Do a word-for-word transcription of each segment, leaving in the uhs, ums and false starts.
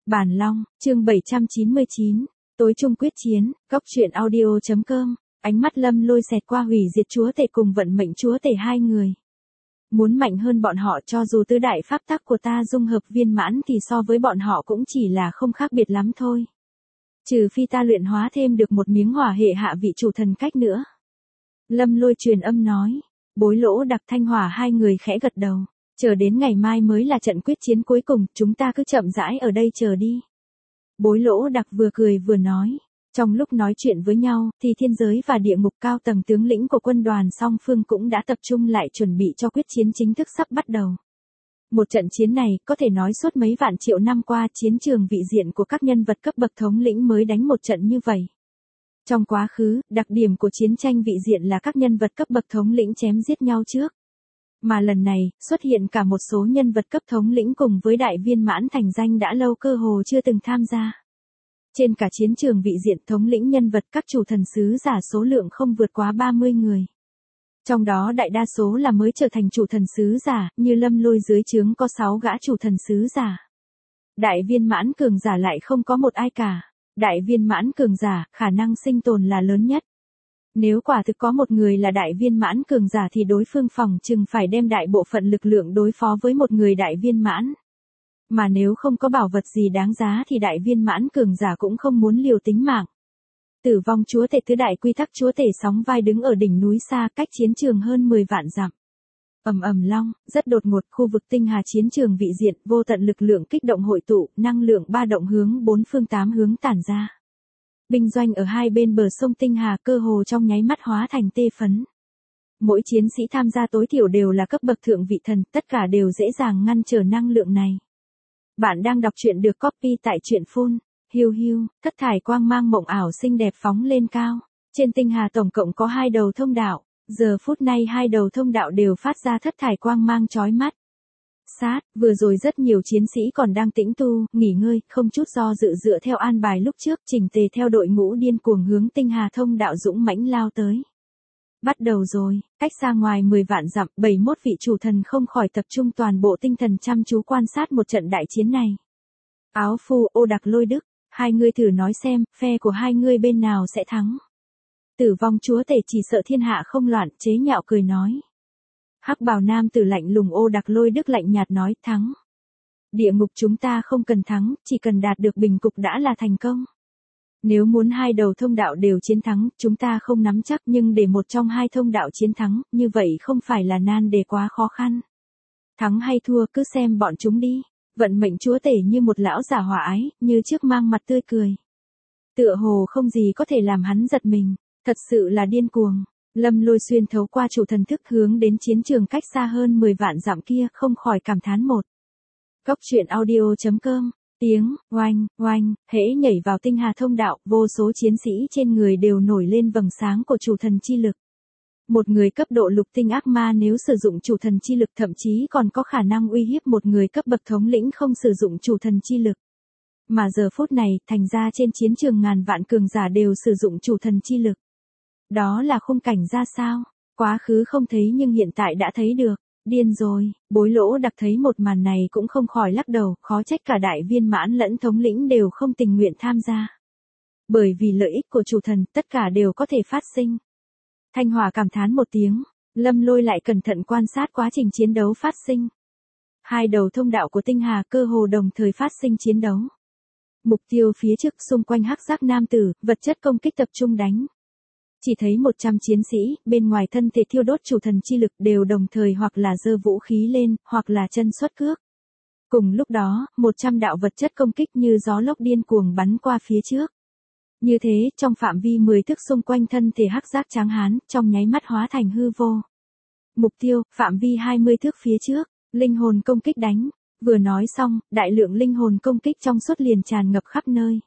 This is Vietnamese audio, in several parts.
Bản Long, chương bảy trăm chín mươi chín, tối trung quyết chiến, góc truyện audio.com, ánh mắt Lâm Lôi xẹt qua hủy diệt chúa tể cùng vận mệnh chúa tể hai người. Muốn mạnh hơn bọn họ cho dù tứ đại pháp tắc của ta dung hợp viên mãn thì so với bọn họ cũng chỉ là không khác biệt lắm thôi. Trừ phi ta luyện hóa thêm được một miếng hỏa hệ hạ vị chủ thần cách nữa. Lâm Lôi truyền âm nói, Bối Lỗ Đặc Thanh Hỏa hai người khẽ gật đầu. Chờ đến ngày mai mới là trận quyết chiến cuối cùng, chúng ta cứ chậm rãi ở đây chờ đi. Bối Lỗ Đặc vừa cười vừa nói. Trong lúc nói chuyện với nhau, thì thiên giới và địa ngục cao tầng tướng lĩnh của quân đoàn song phương cũng đã tập trung lại chuẩn bị cho quyết chiến chính thức sắp bắt đầu. Một trận chiến này, có thể nói suốt mấy vạn triệu năm qua chiến trường vị diện của các nhân vật cấp bậc thống lĩnh mới đánh một trận như vậy. Trong quá khứ, đặc điểm của chiến tranh vị diện là các nhân vật cấp bậc thống lĩnh chém giết nhau trước. Mà lần này, xuất hiện cả một số nhân vật cấp thống lĩnh cùng với đại viên mãn thành danh đã lâu cơ hồ chưa từng tham gia. Trên cả chiến trường vị diện thống lĩnh nhân vật các chủ thần sứ giả số lượng không vượt quá ba mươi người. Trong đó đại đa số là mới trở thành chủ thần sứ giả, như Lâm Lôi dưới trướng có sáu gã chủ thần sứ giả. Đại viên mãn cường giả lại không có một ai cả. Đại viên mãn cường giả, khả năng sinh tồn là lớn nhất. Nếu quả thực có một người là đại viên mãn cường giả thì đối phương phòng chừng phải đem đại bộ phận lực lượng đối phó với một người đại viên mãn. Mà nếu không có bảo vật gì đáng giá thì đại viên mãn cường giả cũng không muốn liều tính mạng. Tử vong chúa tể tứ đại quy tắc chúa tể sóng vai đứng ở đỉnh núi xa cách chiến trường hơn mười vạn dặm. Ầm ầm long, rất đột ngột khu vực tinh hà chiến trường vị diện, vô tận lực lượng kích động hội tụ, năng lượng ba động hướng bốn phương tám hướng tản ra. Binh doanh ở hai bên bờ sông tinh hà cơ hồ trong nháy mắt hóa thành tê phấn. Mỗi chiến sĩ tham gia tối thiểu đều là cấp bậc thượng vị thần, tất cả đều dễ dàng ngăn trở năng lượng này. Bạn đang đọc truyện được copy tại truyện phun. Hiu hiu, thất thải quang mang mộng ảo xinh đẹp phóng lên cao. Trên tinh hà tổng cộng có hai đầu thông đạo. Giờ phút này hai đầu thông đạo đều phát ra thất thải quang mang chói mắt. Sát, vừa rồi rất nhiều chiến sĩ còn đang tĩnh tu, nghỉ ngơi, không chút do dự dựa theo an bài lúc trước, chỉnh tề theo đội ngũ điên cuồng hướng tinh hà thông đạo dũng mãnh lao tới. Bắt đầu rồi, cách xa ngoài mười vạn dặm, bảy mươi mốt vị chủ thần không khỏi tập trung toàn bộ tinh thần chăm chú quan sát một trận đại chiến này. Áo phu, Ô Đặc Lôi Đức, hai ngươi thử nói xem, phe của hai ngươi bên nào sẽ thắng. Tử vong chúa tể chỉ sợ thiên hạ không loạn, chế nhạo cười nói. Hắc bào nam tử lạnh lùng Ô Đặc Lôi Đức lạnh nhạt nói, thắng. Địa ngục chúng ta không cần thắng, chỉ cần đạt được bình cục đã là thành công. Nếu muốn hai đầu thông đạo đều chiến thắng, chúng ta không nắm chắc, nhưng để một trong hai thông đạo chiến thắng, như vậy không phải là nan đề quá khó khăn. Thắng hay thua cứ xem bọn chúng đi. Vận mệnh chúa tể như một lão giả hòa ái, như trước mang mặt tươi cười. Tựa hồ không gì có thể làm hắn giật mình, thật sự là điên cuồng. Lâm Lôi xuyên thấu qua chủ thần thức hướng đến chiến trường cách xa hơn mười vạn dặm kia, không khỏi cảm thán một. Góc truyện audio.com, tiếng, oanh, oanh, hễ nhảy vào tinh hà thông đạo, vô số chiến sĩ trên người đều nổi lên vầng sáng của chủ thần chi lực. Một người cấp độ lục tinh ác ma nếu sử dụng chủ thần chi lực thậm chí còn có khả năng uy hiếp một người cấp bậc thống lĩnh không sử dụng chủ thần chi lực. Mà giờ phút này, thành ra trên chiến trường ngàn vạn cường giả đều sử dụng chủ thần chi lực. Đó là khung cảnh ra sao? Quá khứ không thấy nhưng hiện tại đã thấy được. Điên rồi, Bối Lỗ Đặc thấy một màn này cũng không khỏi lắc đầu, khó trách cả đại viên mãn lẫn thống lĩnh đều không tình nguyện tham gia. Bởi vì lợi ích của chủ thần, tất cả đều có thể phát sinh. Thanh Hòa cảm thán một tiếng, Lâm Lôi lại cẩn thận quan sát quá trình chiến đấu phát sinh. Hai đầu thông đạo của tinh hà cơ hồ đồng thời phát sinh chiến đấu. Mục tiêu phía trước xung quanh hắc giác nam tử, vật chất công kích tập trung đánh. Chỉ thấy một trăm chiến sĩ, bên ngoài thân thể thiêu đốt chủ thần chi lực đều đồng thời hoặc là giơ vũ khí lên, hoặc là chân xuất cước. Cùng lúc đó, một trăm đạo vật chất công kích như gió lốc điên cuồng bắn qua phía trước. Như thế, trong phạm vi mười thước xung quanh thân thể hắc giác tráng hán, trong nháy mắt hóa thành hư vô. Mục tiêu, phạm vi hai mươi thước phía trước, linh hồn công kích đánh. Vừa nói xong, đại lượng linh hồn công kích trong suốt liền tràn ngập khắp nơi.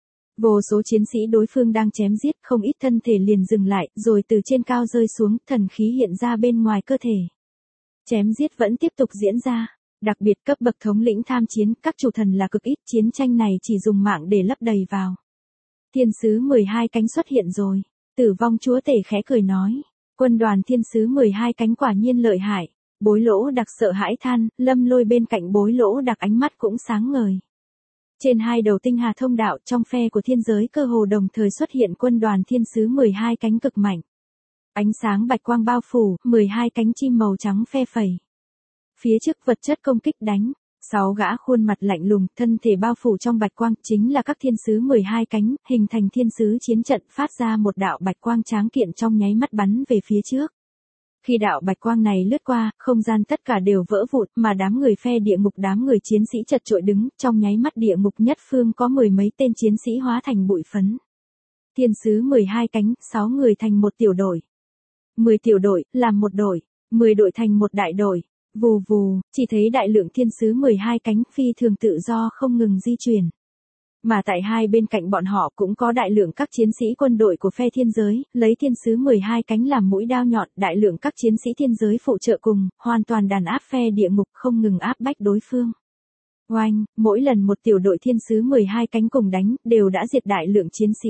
Vô số chiến sĩ đối phương đang chém giết, không ít thân thể liền dừng lại, rồi từ trên cao rơi xuống, thần khí hiện ra bên ngoài cơ thể. Chém giết vẫn tiếp tục diễn ra. Đặc biệt cấp bậc thống lĩnh tham chiến, các chủ thần là cực ít, chiến tranh này chỉ dùng mạng để lấp đầy vào. Thiên sứ mười hai cánh xuất hiện rồi. Tử vong chúa tể khẽ cười nói. Quân đoàn thiên sứ mười hai cánh quả nhiên lợi hại. Bối Lỗ Đặc sợ hãi than, Lâm Lôi bên cạnh Bối Lỗ Đặc ánh mắt cũng sáng ngời. Trên hai đầu tinh hà thông đạo trong phe của thiên giới cơ hồ đồng thời xuất hiện quân đoàn thiên sứ mười hai cánh cực mạnh. Ánh sáng bạch quang bao phủ, mười hai cánh chim màu trắng phe phẩy. Phía trước vật chất công kích đánh, sáu gã khuôn mặt lạnh lùng, thân thể bao phủ trong bạch quang, chính là các thiên sứ mười hai cánh, hình thành thiên sứ chiến trận phát ra một đạo bạch quang tráng kiện trong nháy mắt bắn về phía trước. Khi đạo bạch quang này lướt qua, không gian tất cả đều vỡ vụn, mà đám người phe địa ngục đám người chiến sĩ chật chội đứng, trong nháy mắt địa ngục nhất phương có mười mấy tên chiến sĩ hóa thành bụi phấn. Thiên sứ mười hai cánh, sáu người thành một tiểu đội. mười tiểu đội, làm một đội, mười đội thành một đại đội. Vù vù, chỉ thấy đại lượng thiên sứ mười hai cánh phi thường tự do không ngừng di chuyển. Mà tại hai bên cạnh bọn họ cũng có đại lượng các chiến sĩ quân đội của phe thiên giới, lấy thiên sứ mười hai cánh làm mũi đao nhọn, đại lượng các chiến sĩ thiên giới phụ trợ cùng, hoàn toàn đàn áp phe địa ngục không ngừng áp bách đối phương. Oanh, mỗi lần một tiểu đội thiên sứ mười hai cánh cùng đánh, đều đã diệt đại lượng chiến sĩ.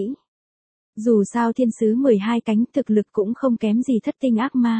Dù sao thiên sứ mười hai cánh thực lực cũng không kém gì thất tinh ác ma.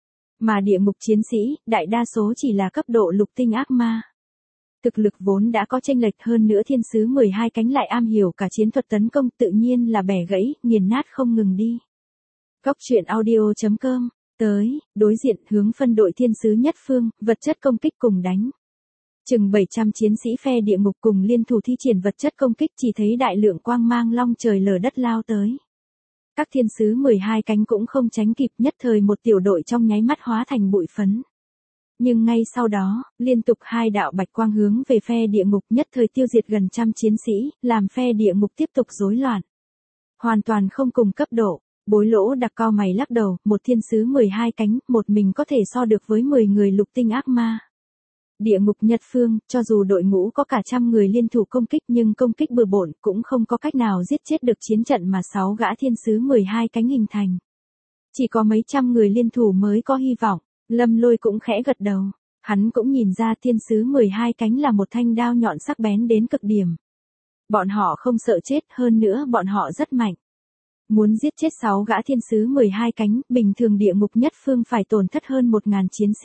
Mà địa ngục chiến sĩ, đại đa số chỉ là cấp độ lục tinh ác ma. Thực lực vốn đã có chênh lệch hơn nữa thiên sứ mười hai cánh lại am hiểu cả chiến thuật tấn công tự nhiên là bẻ gãy, nghiền nát không ngừng đi. Góc truyện audio chấm com, tới, đối diện hướng phân đội thiên sứ nhất phương, vật chất công kích cùng đánh. Chừng bảy trăm chiến sĩ phe địa ngục cùng liên thủ thi triển vật chất công kích chỉ thấy đại lượng quang mang long trời lở đất lao tới. Các thiên sứ mười hai cánh cũng không tránh kịp nhất thời một tiểu đội trong nháy mắt hóa thành bụi phấn. Nhưng ngay sau đó, liên tục hai đạo bạch quang hướng về phe địa ngục nhất thời tiêu diệt gần trăm chiến sĩ, làm phe địa ngục tiếp tục rối loạn. Hoàn toàn không cùng cấp độ, Bối Lỗ đặc cao mày lắc đầu, một thiên sứ mười hai cánh, một mình có thể so được với mười người lục tinh ác ma. Địa ngục Nhật Phương, cho dù đội ngũ có cả trăm người liên thủ công kích nhưng công kích bừa bộn cũng không có cách nào giết chết được chiến trận mà sáu gã thiên sứ mười hai cánh hình thành. Chỉ có mấy trăm người liên thủ mới có hy vọng, Lâm Lôi cũng khẽ gật đầu. Hắn cũng nhìn ra thiên sứ mười hai cánh là một thanh đao nhọn sắc bén đến cực điểm. Bọn họ không sợ chết, hơn nữa bọn họ rất mạnh. Muốn giết chết sáu gã thiên sứ mười hai cánh, bình thường địa ngục Nhất Phương phải tổn thất hơn một ngàn chiến sĩ.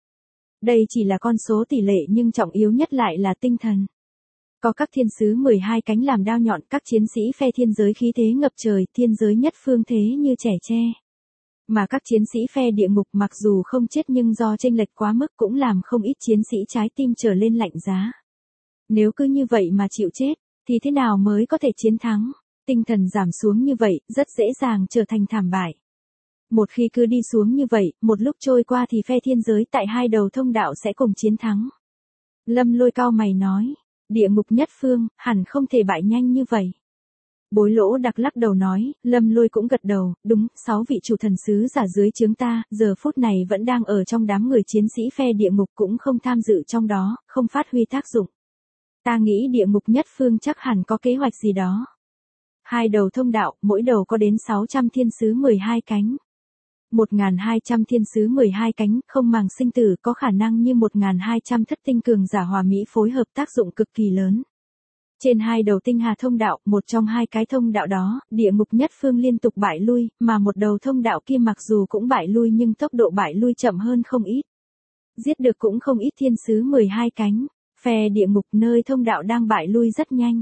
Đây chỉ là con số tỷ lệ nhưng trọng yếu nhất lại là tinh thần. Có các thiên sứ mười hai cánh làm đao nhọn, các chiến sĩ phe thiên giới khí thế ngập trời, thiên giới Nhất Phương thế như trẻ tre. Mà các chiến sĩ phe địa ngục mặc dù không chết nhưng do chênh lệch quá mức cũng làm không ít chiến sĩ trái tim trở lên lạnh giá. Nếu cứ như vậy mà chịu chết, thì thế nào mới có thể chiến thắng? Tinh thần giảm xuống như vậy, rất dễ dàng trở thành thảm bại. Một khi cứ đi xuống như vậy, một lúc trôi qua thì phe thiên giới tại hai đầu thông đạo sẽ cùng chiến thắng. Lâm Lôi cao mày nói, địa ngục Nhất Phương, hẳn không thể bại nhanh như vậy. Bối Lỗ đặc lắc đầu nói, Lâm Lôi cũng gật đầu, đúng, sáu vị chủ thần sứ giả dưới trướng ta, giờ phút này vẫn đang ở trong đám người chiến sĩ phe địa ngục cũng không tham dự trong đó, không phát huy tác dụng. Ta nghĩ địa ngục Nhất Phương chắc hẳn có kế hoạch gì đó. Hai đầu thông đạo, mỗi đầu có đến sáu trăm thiên sứ mười hai cánh. một nghìn hai trăm thiên sứ mười hai cánh, không màng sinh tử có khả năng như một nghìn hai trăm thất tinh cường giả hòa mỹ phối hợp tác dụng cực kỳ lớn. Trên hai đầu tinh hà thông đạo, một trong hai cái thông đạo đó, địa ngục Nhất Phương liên tục bại lui, mà một đầu thông đạo kia mặc dù cũng bại lui nhưng tốc độ bại lui chậm hơn không ít. Giết được cũng không ít thiên sứ mười hai cánh, phe địa ngục nơi thông đạo đang bại lui rất nhanh.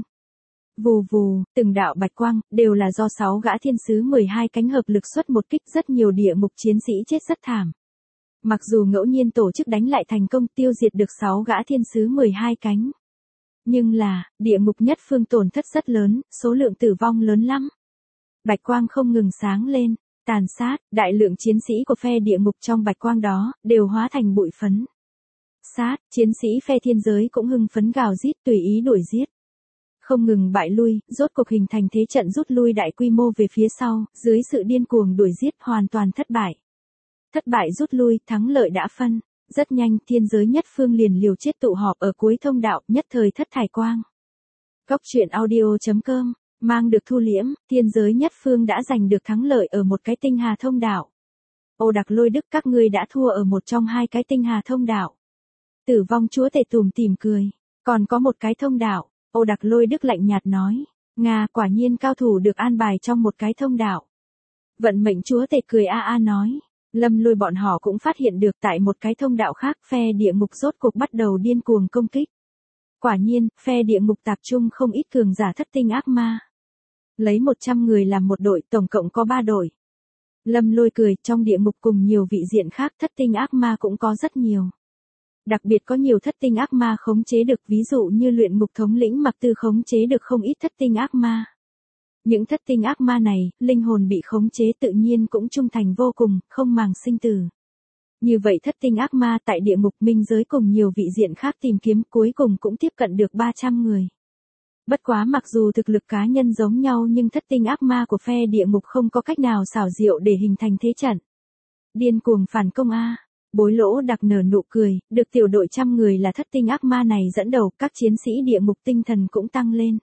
Vù vù, từng đạo bạch quang, đều là do sáu gã thiên sứ mười hai cánh hợp lực xuất một kích, rất nhiều địa ngục chiến sĩ chết rất thảm. Mặc dù ngẫu nhiên tổ chức đánh lại thành công tiêu diệt được sáu gã thiên sứ mười hai cánh. Nhưng là, địa ngục Nhất Phương tổn thất rất lớn, số lượng tử vong lớn lắm. Bạch quang không ngừng sáng lên, tàn sát, đại lượng chiến sĩ của phe địa ngục trong bạch quang đó, đều hóa thành bụi phấn. Sát, chiến sĩ phe thiên giới cũng hưng phấn gào rít tùy ý đuổi giết. Không ngừng bại lui, rốt cuộc hình thành thế trận rút lui đại quy mô về phía sau, dưới sự điên cuồng đuổi giết hoàn toàn thất bại. Thất bại rút lui, thắng lợi đã phân. Rất nhanh, thiên giới Nhất Phương liền liều chết tụ họp ở cuối thông đạo, nhất thời thất thải quang. Góc truyện audio chấm com, mang được thu liễm, thiên giới Nhất Phương đã giành được thắng lợi ở một cái tinh hà thông đạo. Ô Đặc Lôi Đức, các ngươi đã thua ở một trong hai cái tinh hà thông đạo. Tử vong chúa tể tủm tỉm cười, còn có một cái thông đạo. Ô Đặc Lôi Đức lạnh nhạt nói, Nga quả nhiên cao thủ được an bài trong một cái thông đạo. Vận mệnh chúa tể cười a a nói, Lâm Lôi bọn họ cũng phát hiện được tại một cái thông đạo khác phe địa ngục rốt cuộc bắt đầu điên cuồng công kích. Quả nhiên, phe địa ngục tập trung không ít cường giả thất tinh ác ma. Lấy một trăm người làm một đội, tổng cộng có ba đội. Lâm Lôi cười, trong địa ngục cùng nhiều vị diện khác thất tinh ác ma cũng có rất nhiều. Đặc biệt có nhiều thất tinh ác ma khống chế được, ví dụ như luyện ngục thống lĩnh Mặc Tư khống chế được không ít thất tinh ác ma. Những thất tinh ác ma này, linh hồn bị khống chế tự nhiên cũng trung thành vô cùng, không màng sinh tử. Như vậy thất tinh ác ma tại địa ngục minh giới cùng nhiều vị diện khác tìm kiếm cuối cùng cũng tiếp cận được ba trăm người. Bất quá mặc dù thực lực cá nhân giống nhau nhưng thất tinh ác ma của phe địa ngục không có cách nào xảo diệu để hình thành thế trận. Điên cuồng phản công a. Bối Lỗ Đặc nở nụ cười, được tiểu đội trăm người là thất tinh ác ma này dẫn đầu, các chiến sĩ địa ngục tinh thần cũng tăng lên.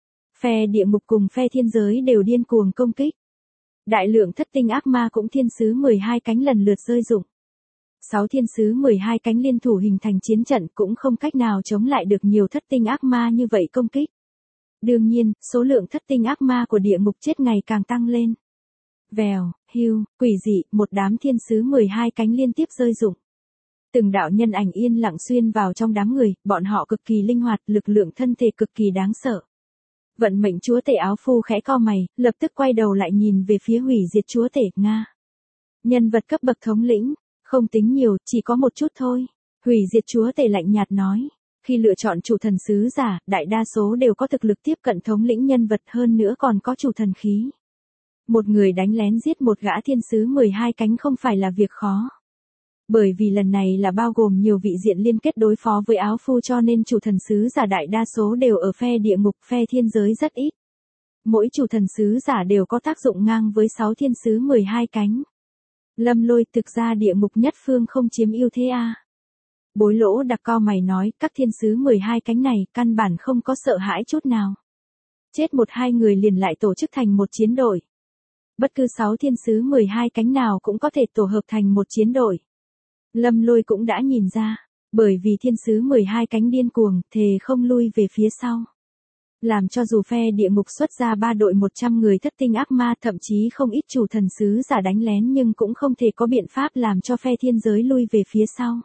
Phe địa ngục cùng phe thiên giới đều điên cuồng công kích. Đại lượng thất tinh ác ma cũng thiên sứ mười hai cánh lần lượt rơi dụng. Sáu thiên sứ mười hai cánh liên thủ hình thành chiến trận cũng không cách nào chống lại được nhiều thất tinh ác ma như vậy công kích. Đương nhiên, số lượng thất tinh ác ma của địa ngục chết ngày càng tăng lên. Vèo, hưu, quỷ dị, một đám thiên sứ mười hai cánh liên tiếp rơi dụng. Từng đạo nhân ảnh yên lặng xuyên vào trong đám người, bọn họ cực kỳ linh hoạt, lực lượng thân thể cực kỳ đáng sợ. Vận mệnh chúa tể áo phu khẽ cau mày, lập tức quay đầu lại nhìn về phía hủy diệt chúa tể Nga. Nhân vật cấp bậc thống lĩnh, không tính nhiều, chỉ có một chút thôi. Hủy diệt chúa tể lạnh nhạt nói. Khi lựa chọn chủ thần sứ giả, đại đa số đều có thực lực tiếp cận thống lĩnh nhân vật, hơn nữa còn có chủ thần khí. Một người đánh lén giết một gã thiên sứ mười hai cánh không phải là việc khó. Bởi vì lần này là bao gồm nhiều vị diện liên kết đối phó với áo phu cho nên chủ thần sứ giả đại đa số đều ở phe địa ngục, phe thiên giới rất ít. Mỗi chủ thần sứ giả đều có tác dụng ngang với sáu thiên sứ mười hai cánh. Lâm Lôi, thực ra địa ngục nhất phương không chiếm ưu thế a. Bối Lỗ Đặc cau mày nói, các thiên sứ mười hai cánh này căn bản không có sợ hãi chút nào. Chết một hai người liền lại tổ chức thành một chiến đội. Bất cứ sáu thiên sứ mười hai cánh nào cũng có thể tổ hợp thành một chiến đội. Lâm Lôi cũng đã nhìn ra, bởi vì thiên sứ mười hai cánh điên cuồng, thề không lui về phía sau. Làm cho dù phe địa ngục xuất ra ba đội một trăm người thất tinh ác ma, thậm chí không ít chủ thần sứ giả đánh lén nhưng cũng không thể có biện pháp làm cho phe thiên giới lui về phía sau.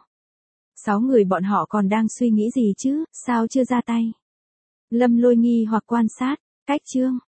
Sáu người bọn họ còn đang suy nghĩ gì chứ, sao chưa ra tay? Lâm Lôi nghi hoặc quan sát, cách chương.